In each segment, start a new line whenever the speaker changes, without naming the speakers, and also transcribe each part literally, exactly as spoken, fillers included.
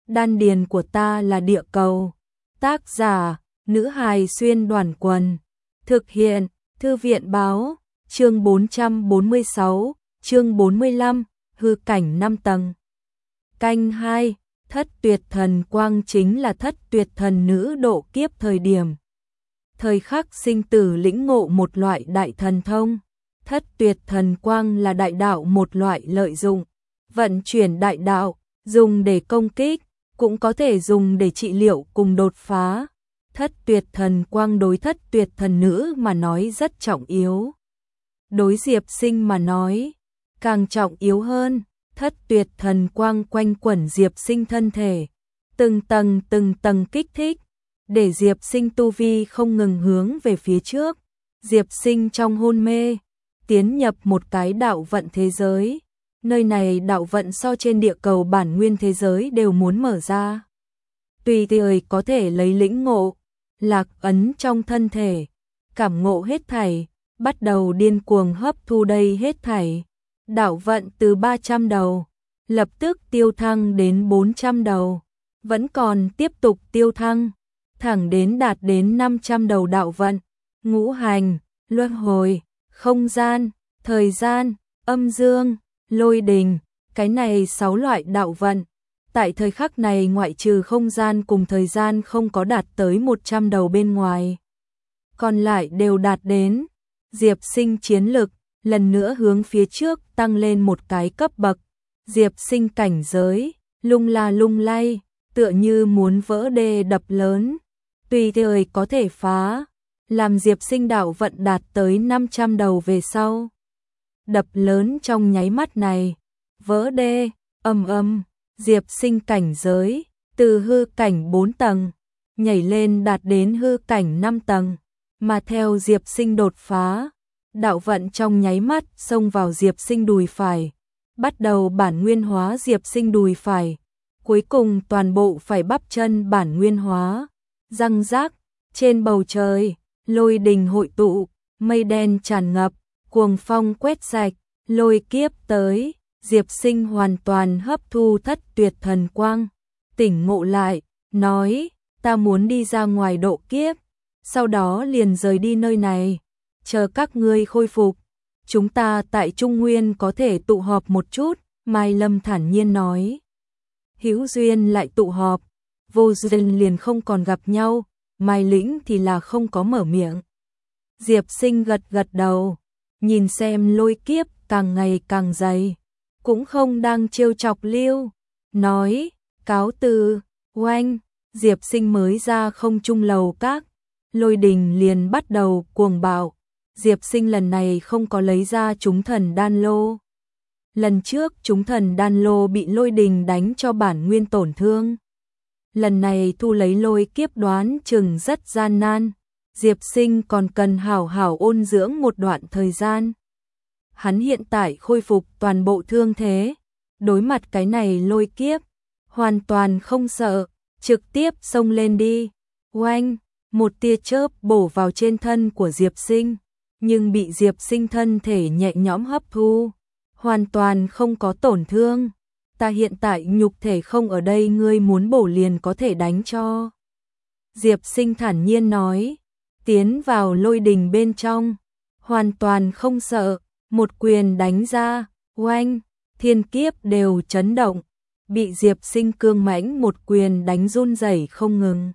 đan điền của ta là địa cầu. Tác giả, nữ hài xuyên đoàn quần. Thực hiện, thư viện báo, chương bốn trăm bốn mươi sáu, chương bốn mươi lăm, hư cảnh năm tầng. Canh hai, thất tuyệt thần quang chính là thất tuyệt thần nữ độ kiếp thời điểm. Thời khắc sinh tử lĩnh ngộ một loại đại thần thông. Thất tuyệt thần quang là đại đạo một loại lợi dụng. Vận chuyển đại đạo, dùng để công kích, cũng có thể dùng để trị liệu cùng đột phá. Thất tuyệt thần quang đối thất tuyệt thần nữ mà nói rất trọng yếu. Đối Diệp Sinh mà nói, càng trọng yếu hơn, thất tuyệt thần quang quanh quẩn Diệp Sinh thân thể. Từng tầng từng tầng kích thích, để Diệp Sinh tu vi không ngừng hướng về phía trước. Diệp Sinh trong hôn mê, tiến nhập một cái đạo vận thế giới. Nơi này đạo vận so trên địa cầu bản nguyên thế giới đều muốn mở ra. Tùy thời có thể lấy lĩnh ngộ, lạc ấn trong thân thể, cảm ngộ hết thảy, bắt đầu điên cuồng hấp thu đây hết thảy. Đạo vận từ ba trăm đầu, lập tức tiêu thăng đến bốn trăm đầu, vẫn còn tiếp tục tiêu thăng, thẳng đến đạt đến năm trăm đầu đạo vận. Ngũ hành, luân hồi, không gian, thời gian, âm dương, lôi đình, cái này sáu loại đạo vận. Tại thời khắc này ngoại trừ không gian cùng thời gian không có đạt tới một trăm đầu bên ngoài, còn lại đều đạt đến. Diệp Sinh chiến lực lần nữa hướng phía trước tăng lên một cái cấp bậc. Diệp Sinh cảnh giới lung la lung lay, tựa như muốn vỡ đê đập lớn, tùy thời có thể phá. Làm Diệp Sinh đạo vận đạt tới năm trăm đầu về sau, đập lớn trong nháy mắt này, vỡ đê, ầm ầm, Diệp Sinh cảnh giới từ hư cảnh bốn tầng nhảy lên đạt đến hư cảnh năm tầng, mà theo Diệp Sinh đột phá, đạo vận trong nháy mắt xông vào Diệp Sinh đùi phải, bắt đầu bản nguyên hóa Diệp Sinh đùi phải, cuối cùng toàn bộ phải bắp chân bản nguyên hóa. Răng rác, trên bầu trời, lôi đình hội tụ, mây đen tràn ngập, cuồng phong quét sạch, lôi kiếp tới. Diệp Sinh hoàn toàn hấp thu thất tuyệt thần quang, tỉnh ngộ lại, nói, ta muốn đi ra ngoài độ kiếp, sau đó liền rời đi nơi này, chờ các ngươi khôi phục, chúng ta tại Trung Nguyên có thể tụ họp một chút. Mai Lâm thản nhiên nói. Hữu duyên lại tụ họp, vô duyên liền không còn gặp nhau. Mai Lĩnh thì là không có mở miệng. Diệp Sinh gật gật đầu, nhìn xem lôi kiếp càng ngày càng dày, cũng không đang trêu chọc Lưu, nói, cáo từ. Oanh, Diệp Sinh mới ra không trung lầu các, lôi đình liền bắt đầu cuồng bạo. Diệp Sinh lần này không có lấy ra chúng thần đan lô. Lần trước chúng thần đan lô bị lôi đình đánh cho bản nguyên tổn thương. Lần này thu lấy lôi kiếp đoán chừng rất gian nan. Diệp Sinh còn cần hảo hảo ôn dưỡng một đoạn thời gian. Hắn hiện tại khôi phục toàn bộ thương thế, đối mặt cái này lôi kiếp, hoàn toàn không sợ, trực tiếp xông lên đi. Oanh, một tia chớp bổ vào trên thân của Diệp Sinh, nhưng bị Diệp Sinh thân thể nhẹ nhõm hấp thu, hoàn toàn không có tổn thương. Ta hiện tại nhục thể không ở đây, ngươi muốn bổ liền có thể đánh cho. Diệp Sinh thản nhiên nói, tiến vào lôi đình bên trong, hoàn toàn không sợ, một quyền đánh ra, oanh, thiên kiếp đều chấn động, bị Diệp Sinh cương mãnh một quyền đánh run rẩy không ngừng,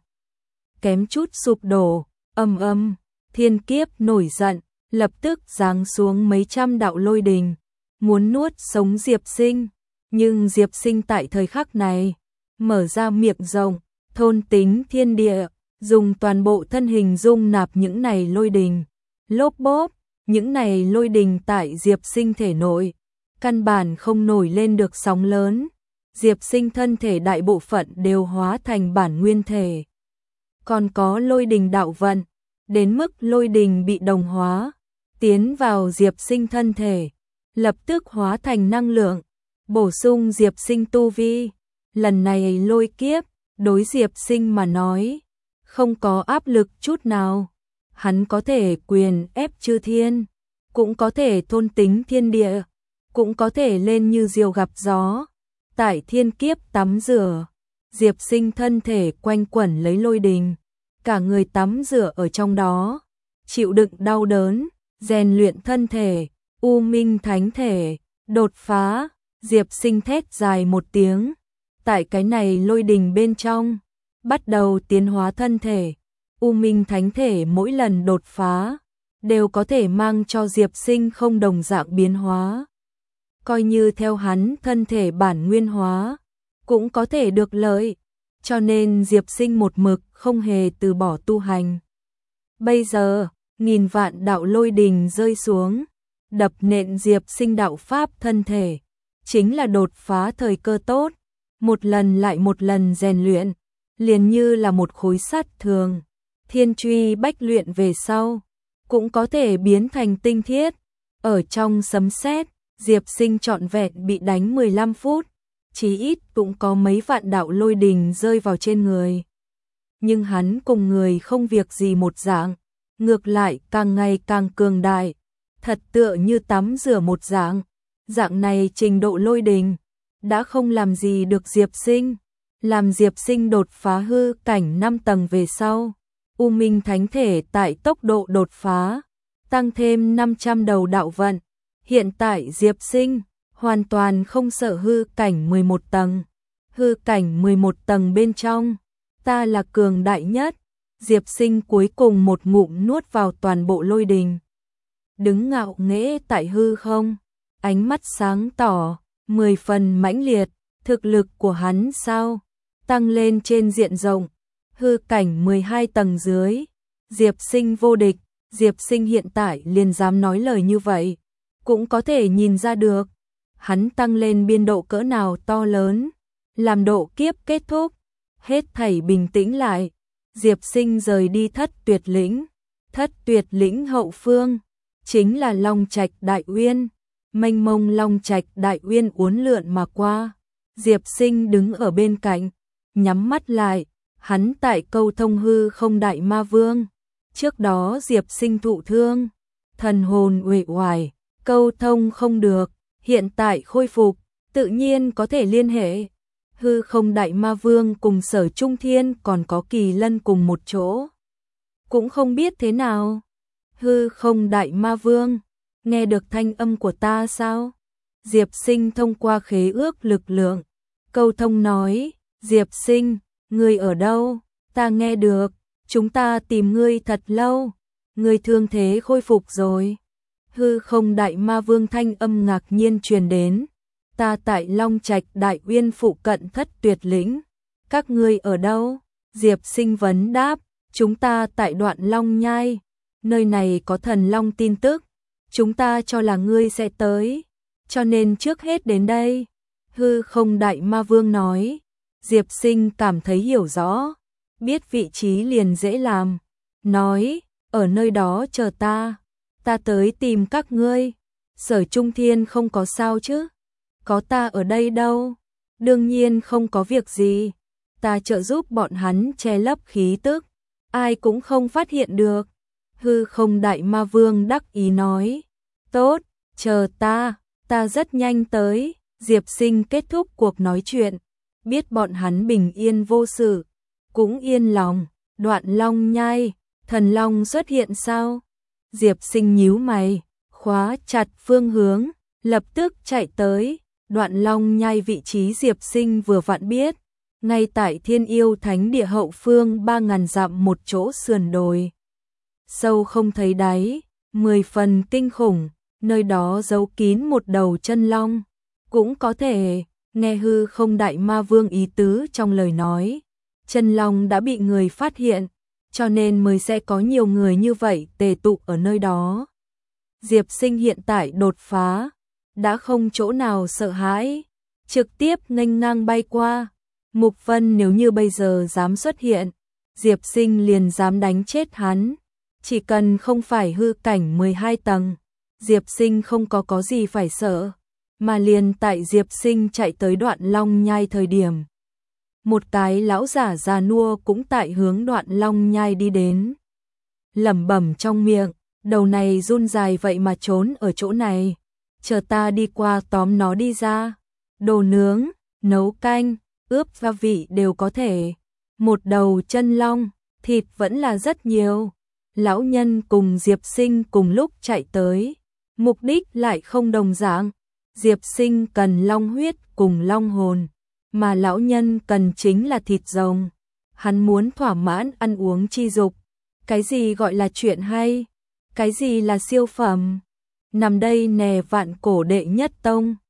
kém chút sụp đổ. Ầm ầm, thiên kiếp nổi giận, lập tức giáng xuống mấy trăm đạo lôi đình, muốn nuốt sống Diệp Sinh. Nhưng Diệp Sinh tại thời khắc này, mở ra miệng rộng, thôn tính thiên địa, dùng toàn bộ thân hình dung nạp những này lôi đình. Lốp bốp, những này lôi đình tại Diệp Sinh thể nội, căn bản không nổi lên được sóng lớn. Diệp Sinh thân thể đại bộ phận đều hóa thành bản nguyên thể. Còn có lôi đình đạo vận, đến mức lôi đình bị đồng hóa, tiến vào Diệp Sinh thân thể, lập tức hóa thành năng lượng, bổ sung Diệp Sinh tu vi. Lần này lôi kiếp, đối Diệp Sinh mà nói, không có áp lực chút nào. Hắn có thể quyền ép chư thiên, cũng có thể thôn tính thiên địa, cũng có thể lên như diều gặp gió, tại thiên kiếp tắm rửa. Diệp Sinh thân thể quanh quẩn lấy lôi đình, cả người tắm rửa ở trong đó, chịu đựng đau đớn, rèn luyện thân thể, U Minh Thánh thể, đột phá. Diệp Sinh thét dài một tiếng, tại cái này lôi đình bên trong, bắt đầu tiến hóa thân thể. U Minh Thánh thể mỗi lần đột phá, đều có thể mang cho Diệp Sinh không đồng dạng biến hóa. Coi như theo hắn thân thể bản nguyên hóa, cũng có thể được lợi, cho nên Diệp Sinh một mực không hề từ bỏ tu hành. Bây giờ, nghìn vạn đạo lôi đình rơi xuống, đập nện Diệp Sinh đạo pháp thân thể, chính là đột phá thời cơ tốt, một lần lại một lần rèn luyện, liền như là một khối sắt thường, thiên truy bách luyện về sau, cũng có thể biến thành tinh thiết. Ở trong sấm sét, Diệp Sinh trọn vẹn bị đánh mười lăm phút, chí ít cũng có mấy vạn đạo lôi đình rơi vào trên người. Nhưng hắn cùng người không việc gì một dạng, ngược lại càng ngày càng cường đại, thật tựa như tắm rửa một dạng. Dạng này trình độ lôi đình, đã không làm gì được Diệp Sinh, làm Diệp Sinh đột phá hư cảnh năm tầng về sau. U Minh Thánh thể tại tốc độ đột phá, tăng thêm năm trăm đầu đạo vận. Hiện tại Diệp Sinh hoàn toàn không sợ hư cảnh mười một tầng. Hư cảnh mười một tầng bên trong, ta là cường đại nhất. Diệp Sinh cuối cùng một ngụm nuốt vào toàn bộ lôi đình. Đứng ngạo nghễ tại hư không, ánh mắt sáng tỏ, mười phần mãnh liệt, thực lực của hắn sao? Tăng lên trên diện rộng, hư cảnh mười hai tầng dưới, Diệp Sinh vô địch. Diệp Sinh hiện tại liền dám nói lời như vậy, cũng có thể nhìn ra được, hắn tăng lên biên độ cỡ nào to lớn. Làm độ kiếp kết thúc, hết thảy bình tĩnh lại, Diệp Sinh rời đi Thất Tuyệt Lĩnh. Thất Tuyệt Lĩnh hậu phương, chính là Long Trạch Đại Uyên. Mênh mông Long Trạch Đại Uyên uốn lượn mà qua, Diệp Sinh đứng ở bên cạnh, nhắm mắt lại, hắn tại câu thông hư không đại ma vương. Trước đó Diệp Sinh thụ thương, thần hồn uể oải, câu thông không được, hiện tại khôi phục, tự nhiên có thể liên hệ. Hư không đại ma vương cùng Sở Trung Thiên còn có Kỳ Lân cùng một chỗ, cũng không biết thế nào. Hư không đại ma vương, nghe được thanh âm của ta sao? Diệp Sinh thông qua khế ước lực lượng, câu thông nói, Diệp Sinh, ngươi ở đâu? Ta nghe được, chúng ta tìm ngươi thật lâu, ngươi thương thế khôi phục rồi. Hư không đại ma vương thanh âm ngạc nhiên truyền đến, ta tại Long Trạch Đại Uyên phụ cận Thất Tuyệt Lĩnh, các ngươi ở đâu? Diệp Sinh vấn đáp, chúng ta tại Đoạn Long Nhai, nơi này có thần long tin tức, chúng ta cho là ngươi sẽ tới, cho nên trước hết đến đây. Hư không đại ma vương nói. Diệp Sinh cảm thấy hiểu rõ, biết vị trí liền dễ làm, nói, ở nơi đó chờ ta, ta tới tìm các ngươi. Sở Trung Thiên không có sao chứ? Có ta ở đây đâu? Đương nhiên không có việc gì, ta trợ giúp bọn hắn che lấp khí tức, ai cũng không phát hiện được. Hư không đại ma vương đắc ý nói, tốt, chờ ta, ta rất nhanh tới. Diệp Sinh kết thúc cuộc nói chuyện, biết bọn hắn bình yên vô sự, cũng yên lòng. Đoạn Long Nhai, thần long xuất hiện sao? Diệp Sinh nhíu mày, khóa chặt phương hướng, lập tức chạy tới. Đoạn Long Nhai vị trí Diệp Sinh vừa vặn biết, ngay tại Thiên Yêu Thánh Địa hậu phương ba ngàn dặm một chỗ sườn đồi. Sâu không thấy đáy, mười phần kinh khủng, nơi đó giấu kín một đầu chân long. Cũng có thể, nghe hư không đại ma vương ý tứ trong lời nói, chân long đã bị người phát hiện, cho nên mới sẽ có nhiều người như vậy tề tụ ở nơi đó. Diệp Sinh hiện tại đột phá, đã không chỗ nào sợ hãi, trực tiếp nghênh ngang bay qua. Mục Vân nếu như bây giờ dám xuất hiện, Diệp Sinh liền dám đánh chết hắn. Chỉ cần không phải hư cảnh mười hai tầng, Diệp Sinh không có có gì phải sợ. Mà liền tại Diệp Sinh chạy tới Đoạn Long Nhai thời điểm, một cái lão giả già nua cũng tại hướng Đoạn Long Nhai đi đến. Lẩm bẩm trong miệng, đầu này run dài vậy mà trốn ở chỗ này, chờ ta đi qua tóm nó đi ra. Đồ nướng, nấu canh, ướp gia vị đều có thể. Một đầu chân long, thịt vẫn là rất nhiều. Lão nhân cùng Diệp Sinh cùng lúc chạy tới, mục đích lại không đồng dạng. Diệp Sinh cần long huyết cùng long hồn, mà lão nhân cần chính là thịt rồng. Hắn muốn thỏa mãn ăn uống chi dục. Cái gì gọi là chuyện hay? Cái gì là siêu phẩm? Nằm đây nè vạn cổ đệ nhất tông.